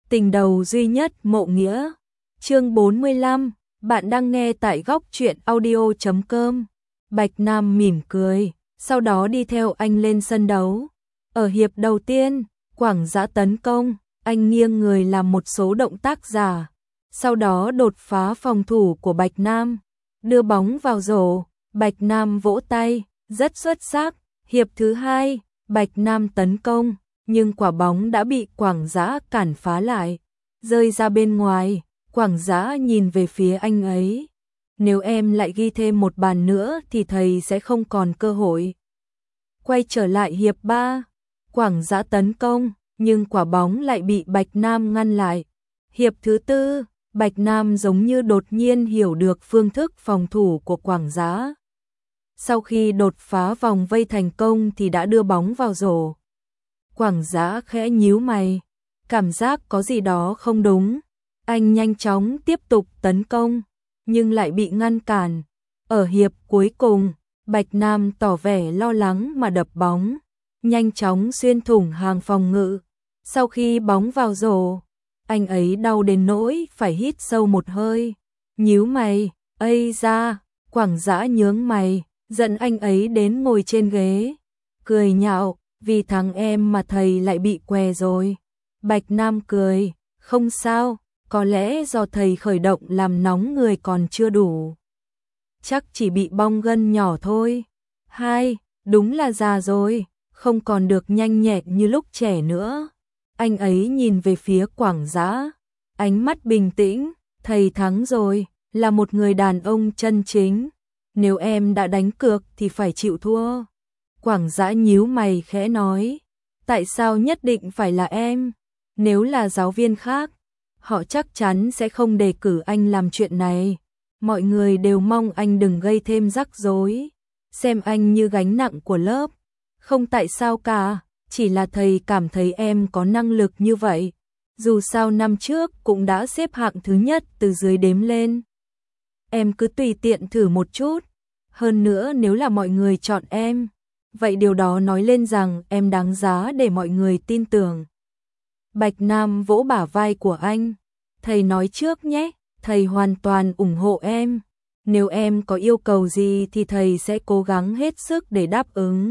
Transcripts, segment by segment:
Tình đầu duy nhất Mộ Nghĩa. Chương 45, bạn đang nghe tại góc truyện audio.com. Bạch Nam mỉm cười, sau đó đi theo anh lên sân đấu. Ở hiệp đầu tiên, Quảng Dã tấn công, anh nghiêng người làm một số động tác giả, sau đó đột phá phòng thủ của Bạch Nam, đưa bóng vào rổ. Bạch Nam vỗ tay, rất xuất sắc. Hiệp thứ hai, Bạch Nam tấn công, nhưng quả bóng đã bị Quảng Dã cản phá lại, rơi ra bên ngoài. Quảng Dã nhìn về phía anh ấy. Nếu em lại ghi thêm một bàn nữa thì thầy sẽ không còn cơ hội. Quay trở lại hiệp 3, Quảng Dã tấn công, nhưng quả bóng lại bị Bạch Nam ngăn lại. Hiệp thứ tư, Bạch Nam giống như đột nhiên hiểu được phương thức phòng thủ của Quảng Dã. Sau khi đột phá vòng vây thành công thì đã đưa bóng vào rổ. Quảng Dã khẽ nhíu mày, cảm giác có gì đó không đúng. Anh nhanh chóng tiếp tục tấn công, nhưng lại bị ngăn cản. Ở hiệp cuối cùng, Bạch Nam tỏ vẻ lo lắng mà đập bóng, nhanh chóng xuyên thủng hàng phòng ngự. Sau khi bóng vào rổ, anh ấy đau đến nỗi phải hít sâu một hơi, nhíu mày. Ây da! Quảng Dã nhướng mày, giận anh ấy đến ngồi trên ghế, cười nhạo, vì thằng em mà thầy lại bị què rồi. Bạch Nam cười, không sao, có lẽ do thầy khởi động làm nóng người còn chưa đủ. Chắc chỉ bị bong gân nhỏ thôi. Hai, đúng là già rồi, không còn được nhanh nhẹn như lúc trẻ nữa. Anh ấy nhìn về phía Quảng Dã, ánh mắt bình tĩnh, thầy thắng rồi, là một người đàn ông chân chính. Nếu em đã đánh cược thì phải chịu thua. Quảng Dã nhíu mày khẽ nói, tại sao nhất định phải là em? Nếu là giáo viên khác, họ chắc chắn sẽ không đề cử anh làm chuyện này. Mọi người đều mong anh đừng gây thêm rắc rối, xem anh như gánh nặng của lớp. Không tại sao cả, chỉ là thầy cảm thấy em có năng lực như vậy. Dù sao năm trước cũng đã xếp hạng thứ nhất từ dưới đếm lên. Em cứ tùy tiện thử một chút. Hơn nữa nếu là mọi người chọn em, vậy điều đó nói lên rằng em đáng giá để mọi người tin tưởng. Bạch Nam vỗ bả vai của anh. Thầy nói trước nhé, thầy hoàn toàn ủng hộ em. Nếu em có yêu cầu gì thì thầy sẽ cố gắng hết sức để đáp ứng.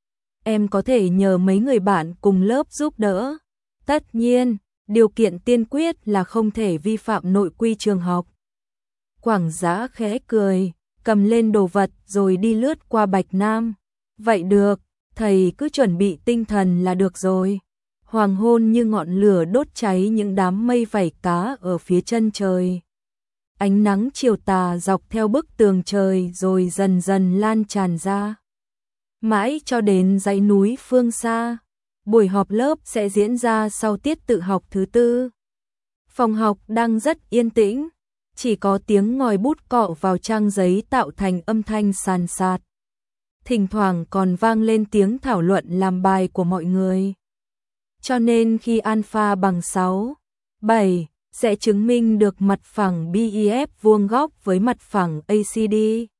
Em có thể nhờ mấy người bạn cùng lớp giúp đỡ. Tất nhiên, điều kiện tiên quyết là không thể vi phạm nội quy trường học. Quảng Dã khẽ cười, cầm lên đồ vật rồi đi lướt qua Bạch Nam. Vậy được, thầy cứ chuẩn bị tinh thần là được rồi. Hoàng hôn như ngọn lửa đốt cháy những đám mây vảy cá ở phía chân trời. Ánh nắng chiều tà dọc theo bức tường trời rồi dần dần lan tràn ra, mãi cho đến dãy núi phương xa. Buổi họp lớp sẽ diễn ra sau tiết tự học thứ tư. Phòng học đang rất yên tĩnh, chỉ có tiếng ngòi bút cọ vào trang giấy tạo thành âm thanh sàn sạt. Thỉnh thoảng còn vang lên tiếng thảo luận làm bài của mọi người. Cho nên khi alpha bằng 6, 7 sẽ chứng minh được mặt phẳng BEF vuông góc với mặt phẳng ACD.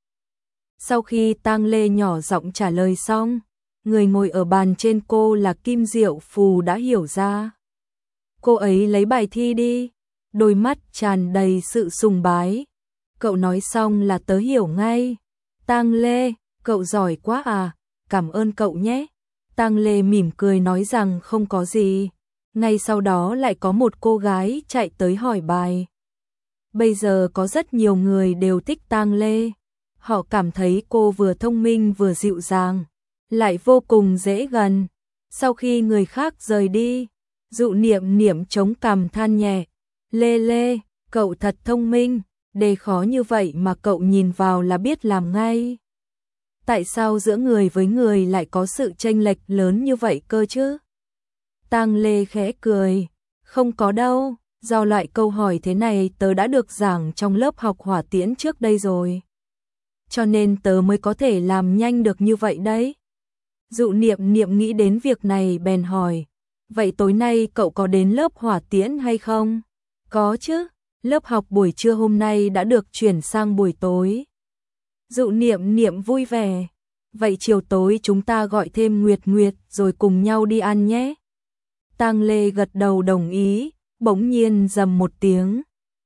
Sau khi Tang Lê nhỏ giọng trả lời xong, người ngồi ở bàn trên cô là Kim Diệu Phù đã hiểu ra. Cô ấy lấy bài thi đi, đôi mắt tràn đầy sự sùng bái. Cậu nói xong là tớ hiểu ngay. Tang Lê, cậu giỏi quá à, cảm ơn cậu nhé. Tang Lê mỉm cười nói rằng không có gì. Ngay sau đó lại có một cô gái chạy tới hỏi bài. Bây giờ có rất nhiều người đều thích Tang Lê. Họ cảm thấy cô vừa thông minh vừa dịu dàng, lại vô cùng dễ gần. Sau khi người khác rời đi, Dụ Niệm Niệm chống cằm than nhẹ. Lê Lê, cậu thật thông minh, đề khó như vậy mà cậu nhìn vào là biết làm ngay. Tại sao giữa người với người lại có sự chênh lệch lớn như vậy cơ chứ? Tang Lê khẽ cười, không có đâu, do loại câu hỏi thế này tớ đã được giảng trong lớp học hỏa tiễn trước đây rồi. Cho nên tớ mới có thể làm nhanh được như vậy đấy. Dụ Niệm Niệm nghĩ đến việc này bèn hỏi, vậy tối nay cậu có đến lớp hỏa tiễn hay không? Có chứ, lớp học buổi trưa hôm nay đã được chuyển sang buổi tối. Dụ Niệm Niệm vui vẻ, vậy chiều tối chúng ta gọi thêm Nguyệt Nguyệt rồi cùng nhau đi ăn nhé. Tang Lê gật đầu đồng ý, Bỗng nhiên rầm một tiếng.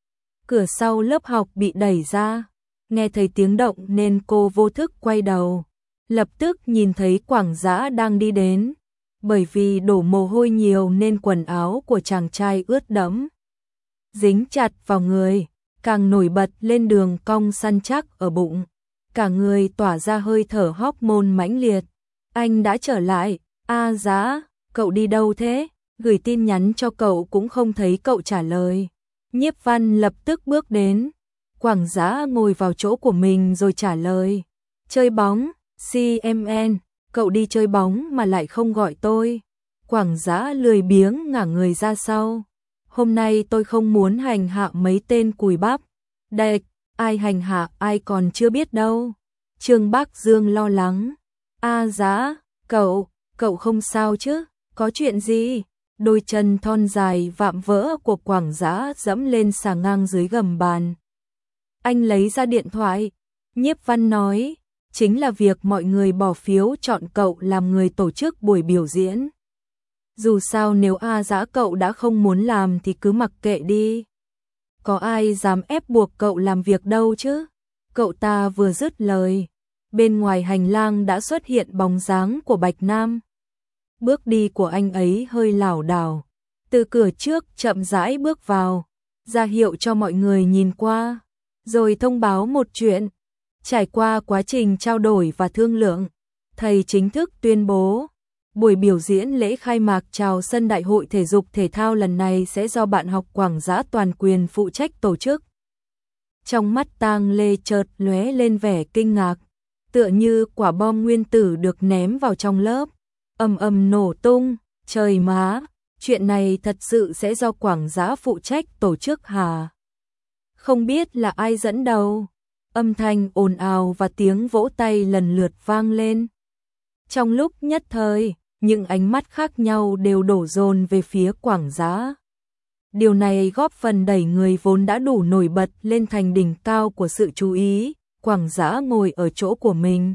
Cửa sau lớp học bị đẩy ra. Nghe thấy tiếng động nên cô vô thức quay đầu. Lập tức nhìn thấy Quảng Dã đang đi đến. Bởi vì đổ mồ hôi nhiều nên quần áo của chàng trai ướt đẫm, dính chặt vào người, càng nổi bật lên đường cong săn chắc ở bụng. Cả người tỏa ra hơi thở hormone mãnh liệt. Anh đã trở lại. A Dã, cậu đi đâu thế? Gửi tin nhắn cho cậu cũng không thấy cậu trả lời. Nhiếp Văn lập tức bước đến. Quảng Dã ngồi vào chỗ của mình rồi trả lời. Chơi bóng, CMN, cậu đi chơi bóng mà lại không gọi tôi. Quảng Dã lười biếng ngả người ra sau. Hôm nay tôi không muốn hành hạ mấy tên cùi bắp. Đệt, ai hành hạ ai còn chưa biết đâu. Trương Bác Dương lo lắng. A Dã, cậu không sao chứ? Có chuyện gì? Đôi chân thon dài vạm vỡ của Quảng Dã dẫm lên xà ngang dưới gầm bàn. Anh lấy ra điện thoại. Nhiếp Văn nói, chính là việc mọi người bỏ phiếu chọn cậu làm người tổ chức buổi biểu diễn. Dù sao nếu A Dã cậu đã không muốn làm thì cứ mặc kệ đi. Có ai dám ép buộc cậu làm việc đâu chứ? Cậu ta vừa dứt lời, bên ngoài hành lang đã xuất hiện bóng dáng của Bạch Nam. Bước đi của anh ấy hơi lảo đảo, từ cửa trước chậm rãi bước vào, ra hiệu cho mọi người nhìn qua, rồi thông báo một chuyện. Trải qua quá trình trao đổi và thương lượng, thầy chính thức tuyên bố, buổi biểu diễn lễ khai mạc chào sân Đại hội Thể dục Thể thao lần này sẽ do bạn học Quảng Dã toàn quyền phụ trách tổ chức. Trong mắt Tang Lê chợt lóe lên vẻ kinh ngạc, tựa như quả bom nguyên tử được ném vào trong lớp, ầm ầm nổ tung. Trời má, chuyện này thật sự sẽ do Quảng Dã phụ trách tổ chức hả? Không biết là ai dẫn đầu. Âm thanh ồn ào và tiếng vỗ tay lần lượt vang lên. Trong lúc nhất thời, những ánh mắt khác nhau đều đổ dồn về phía Quảng Dã. Điều này góp phần đẩy người vốn đã đủ nổi bật lên thành đỉnh cao của sự chú ý. Quảng Dã ngồi ở chỗ của mình,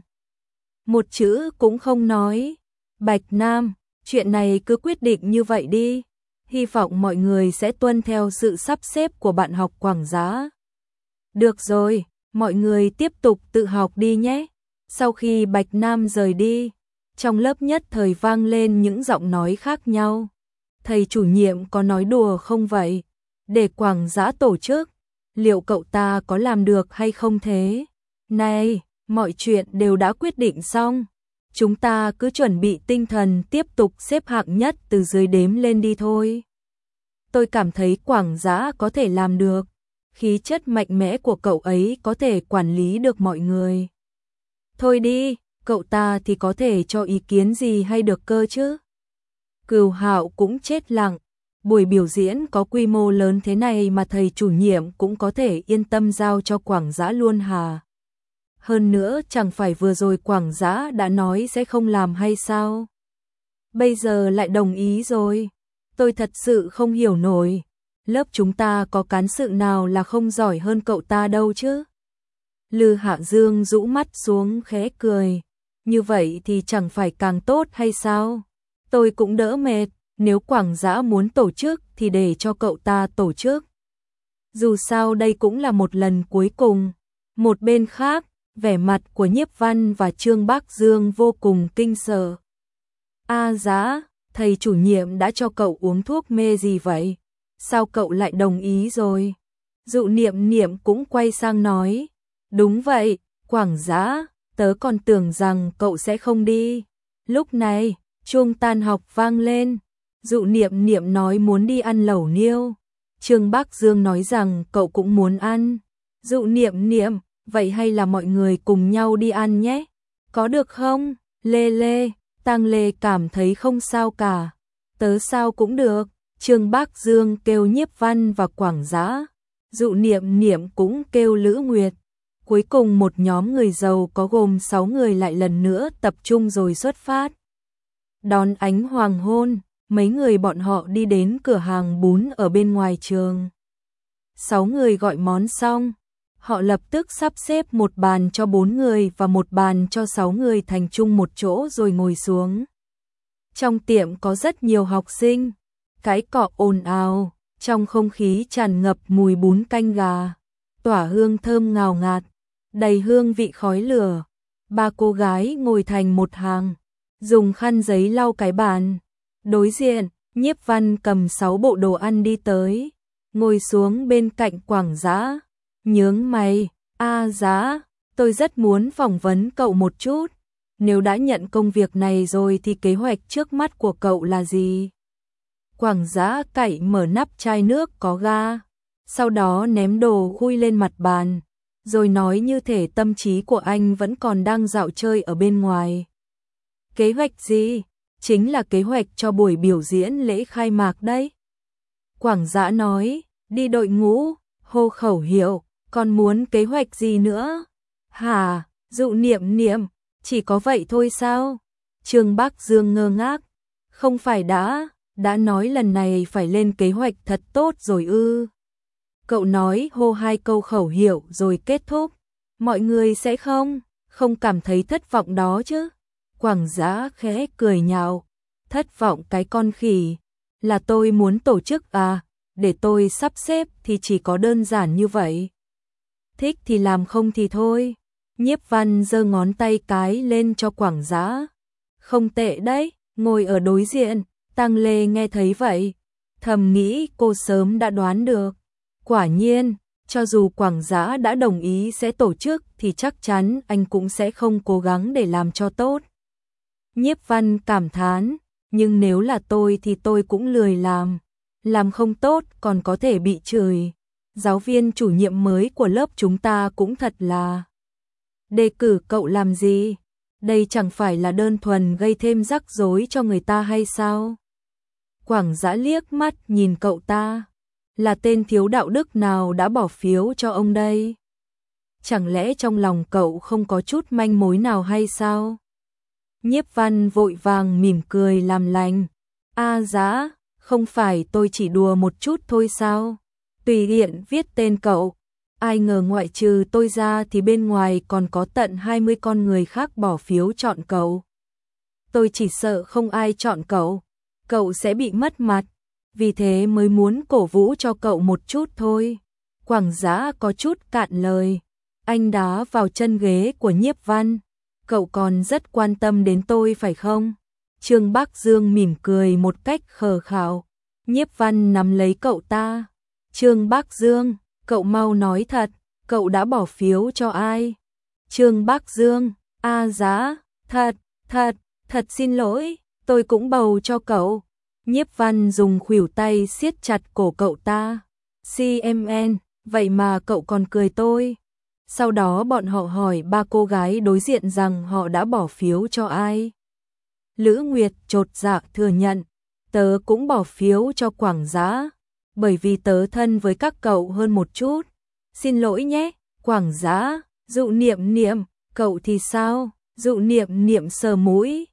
một chữ cũng không nói. Bạch Nam, chuyện này cứ quyết định như vậy đi. Hy vọng mọi người sẽ tuân theo sự sắp xếp của bạn học Quảng Dã. Được rồi, mọi người tiếp tục tự học đi nhé. Sau khi Bạch Nam rời đi, trong lớp nhất thời vang lên những giọng nói khác nhau. Thầy chủ nhiệm có nói đùa không vậy? Để Quảng Dã tổ chức, liệu cậu ta có làm được hay không thế? Này, mọi chuyện đều đã quyết định xong. Chúng ta cứ chuẩn bị tinh thần tiếp tục xếp hạng nhất từ dưới đếm lên đi thôi. Tôi cảm thấy Quảng Dã có thể làm được. Khí chất mạnh mẽ của cậu ấy có thể quản lý được mọi người. Thôi đi, cậu ta thì có thể cho ý kiến gì hay được cơ chứ? Cửu Hạo cũng chết lặng. Buổi biểu diễn có quy mô lớn thế này mà thầy chủ nhiệm cũng có thể yên tâm giao cho Quảng Dã luôn hả? Hơn nữa chẳng phải vừa rồi Quảng Dã đã nói sẽ không làm hay sao? Bây giờ lại đồng ý rồi. Tôi thật sự không hiểu nổi. Lớp chúng ta có cán sự nào là không giỏi hơn cậu ta đâu chứ? Lư Hạ Dương rũ mắt xuống khẽ cười. Như vậy thì chẳng phải càng tốt hay sao? Tôi cũng đỡ mệt. Nếu Quảng Dã muốn tổ chức thì để cho cậu ta tổ chức. Dù sao đây cũng là một lần cuối cùng. Một bên khác, vẻ mặt của Nhiếp Văn và Trương Bác Dương vô cùng kinh sợ. A Dã, thầy chủ nhiệm đã cho cậu uống thuốc mê gì vậy? Sao cậu lại đồng ý rồi? Dụ Niệm Niệm cũng quay sang nói. Đúng vậy, Quảng Dã, tớ còn tưởng rằng cậu sẽ không đi. Lúc này, chuông tan học vang lên. Dụ Niệm Niệm nói muốn đi ăn lẩu niêu. Trương Bác Dương nói rằng cậu cũng muốn ăn. Dụ Niệm Niệm, vậy hay là mọi người cùng nhau đi ăn nhé? Có được không? Lê Lê, Tang Lê cảm thấy không sao cả. Tớ sao cũng được. Trương Bác Dương kêu Nhiếp Văn và Quảng Dã. Dụ Niệm Niệm cũng kêu Lữ Nguyệt. Cuối cùng một nhóm người giàu có gồm 6 người lại lần nữa tập trung rồi xuất phát. Đón ánh hoàng hôn, mấy người bọn họ đi đến cửa hàng bún ở bên ngoài trường. 6 người gọi món xong, họ lập tức sắp xếp một bàn cho 4 người và một bàn cho 6 người thành chung một chỗ rồi ngồi xuống. Trong tiệm có rất nhiều học sinh, cái cọ ồn ào, Trong không khí tràn ngập mùi bún canh gà, tỏa hương thơm ngào ngạt, đầy hương vị khói lửa. Ba cô gái ngồi thành một hàng, dùng khăn giấy lau cái bàn. Đối diện, Nhiếp Văn cầm 6 bộ đồ ăn đi tới, ngồi xuống bên cạnh Quảng Dã, nhướng mày, Dã, tôi rất muốn phỏng vấn cậu một chút. Nếu đã nhận công việc này rồi thì kế hoạch trước mắt của cậu là gì? Quảng Dã cậy mở nắp chai nước có ga, sau đó ném đồ khui lên mặt bàn, rồi nói như thể tâm trí của anh vẫn còn đang dạo chơi ở bên ngoài. Kế hoạch gì? Chính là kế hoạch cho buổi biểu diễn lễ khai mạc đấy. Quảng Dã nói, đi đội ngũ, hô khẩu hiệu, còn muốn kế hoạch gì nữa? Hả, Dụ Niệm Niệm, chỉ có vậy thôi sao? Trương Bắc Dương ngơ ngác, không phải đã nói lần này phải lên kế hoạch thật tốt rồi ư? Cậu nói hô 2 câu khẩu hiệu rồi kết thúc, mọi người sẽ không cảm thấy thất vọng đó chứ? Quảng Dã khẽ cười nhạo, thất vọng cái con khỉ, là tôi muốn tổ chức à, để tôi sắp xếp thì chỉ có đơn giản như vậy. Thích thì làm không thì thôi. Nhiếp Văn giơ ngón tay cái lên cho Quảng Dã. Không tệ đấy, ngồi ở đối diện, Tăng Lê nghe thấy vậy, thầm nghĩ cô sớm đã đoán được. Quả nhiên, cho dù Quảng Dã đã đồng ý sẽ tổ chức thì chắc chắn anh cũng sẽ không cố gắng để làm cho tốt. Nhiếp Văn cảm thán, nhưng nếu là tôi thì tôi cũng lười làm không tốt còn có thể bị chửi. Giáo viên chủ nhiệm mới của lớp chúng ta cũng thật là. Đề cử cậu làm gì? Đây chẳng phải là đơn thuần gây thêm rắc rối cho người ta hay sao? Quảng Dã liếc mắt nhìn cậu ta, là tên thiếu đạo đức nào đã bỏ phiếu cho ông đây? Chẳng lẽ trong lòng cậu không có chút manh mối nào hay sao? Nhiếp Văn vội vàng mỉm cười làm lành. Dã, không phải tôi chỉ đùa một chút thôi sao? Tùy tiện viết tên cậu. Ai ngờ ngoại trừ tôi ra thì bên ngoài còn có tận 20 con người khác bỏ phiếu chọn cậu. Tôi chỉ sợ không ai chọn cậu sẽ bị mất mặt, vì thế mới muốn cổ vũ cho cậu một chút thôi. Quảng Dã có chút cạn lời, anh đá vào chân ghế của Nhiếp Văn. Cậu còn rất quan tâm đến tôi phải không? Trương Bắc Dương mỉm cười một cách khờ khạo. Nhiếp Văn nắm lấy cậu ta. Trương Bắc Dương, cậu mau nói thật, cậu đã bỏ phiếu cho ai? Trương Bắc Dương, Dã, thật xin lỗi, tôi cũng bầu cho cậu. Nhiếp Văn dùng khuỷu tay siết chặt cổ cậu ta. CMN, vậy mà cậu còn cười tôi. Sau đó bọn họ hỏi 3 cô gái đối diện rằng họ đã bỏ phiếu cho ai. Lữ Nguyệt chột dạ thừa nhận, tớ cũng bỏ phiếu cho Quảng Dã, bởi vì tớ thân với các cậu hơn một chút. Xin lỗi nhé, Quảng Dã. Dụ Niệm Niệm, cậu thì sao? Dụ Niệm Niệm sờ mũi.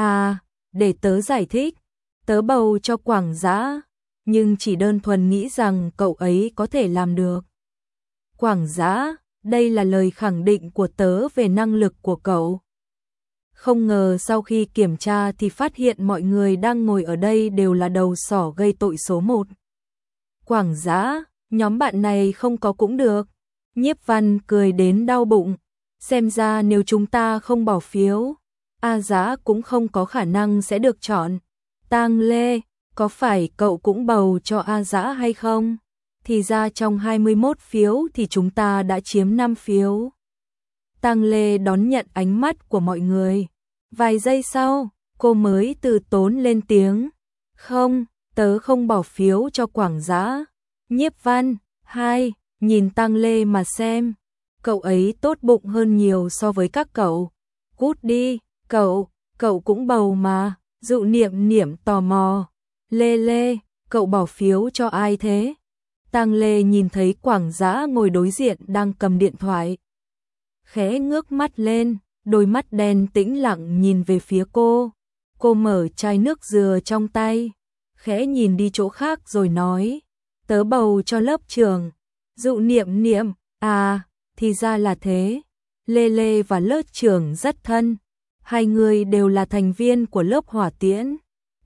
Để tớ giải thích, tớ bầu cho Quảng Dã, nhưng chỉ đơn thuần nghĩ rằng cậu ấy có thể làm được. Quảng Dã, đây là lời khẳng định của tớ về năng lực của cậu. Không ngờ sau khi kiểm tra thì phát hiện mọi người đang ngồi ở đây đều là đầu sỏ gây tội số 1. Quảng Dã, nhóm bạn này không có cũng được. Nhiếp Văn cười đến đau bụng. Xem ra nếu chúng ta không bỏ phiếu, Dã cũng không có khả năng sẽ được chọn. Tang Lê, có phải cậu cũng bầu cho Dã hay không? Thì ra trong 21 phiếu thì chúng ta đã chiếm 5 phiếu. Tang Lê đón nhận ánh mắt của mọi người. Vài giây sau, cô mới từ tốn lên tiếng. Không, tớ không bỏ phiếu cho Quảng Dã. Nhiếp Văn, nhìn Tang Lê mà xem. Cậu ấy tốt bụng hơn nhiều so với các cậu. Cút đi, cậu cũng bầu mà. Dụ Niệm Niệm tò mò. Lê, cậu bỏ phiếu cho ai thế? Tang Lê nhìn thấy Quảng Dã ngồi đối diện đang cầm điện thoại. Khẽ ngước mắt lên, đôi mắt đen tĩnh lặng nhìn về phía cô. Cô mở chai nước dừa trong tay, khẽ nhìn đi chỗ khác rồi nói. Tớ bầu cho lớp trưởng. Dụ Niệm Niệm, thì ra là thế. Lê và lớp trưởng rất thân. Hai người đều là thành viên của lớp hỏa tiễn.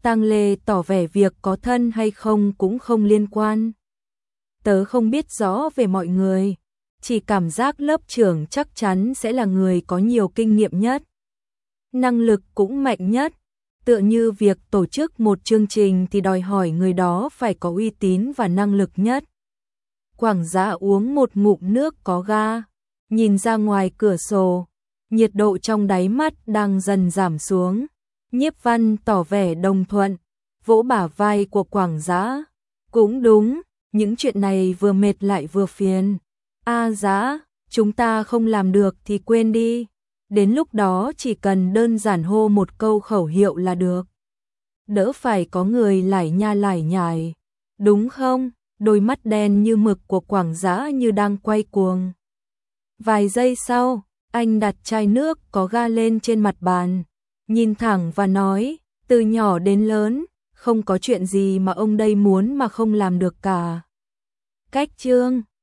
Tang Lê tỏ vẻ việc có thân hay không cũng không liên quan. Tớ không biết rõ về mọi người, chỉ cảm giác lớp trưởng chắc chắn sẽ là người có nhiều kinh nghiệm nhất, năng lực cũng mạnh nhất. Tựa như việc tổ chức một chương trình thì đòi hỏi người đó phải có uy tín và năng lực nhất. Quảng Dã uống một ngụm nước có ga, nhìn ra ngoài cửa sổ, nhiệt độ trong đáy mắt đang dần giảm xuống. Nhiếp Văn tỏ vẻ đồng thuận, vỗ bả vai của Quảng Dã. Cũng đúng, những chuyện này vừa mệt lại vừa phiền. Dã, chúng ta không làm được thì quên đi. Đến lúc đó chỉ cần đơn giản hô một câu khẩu hiệu là được. Đỡ phải có người lải nha lải nhải. Đúng không? Đôi mắt đen như mực của Quảng Dã như đang quay cuồng. Vài giây sau, anh đặt chai nước có ga lên trên mặt bàn, nhìn thẳng và nói, từ nhỏ đến lớn, không có chuyện gì mà ông đây muốn mà không làm được cả. Cách chương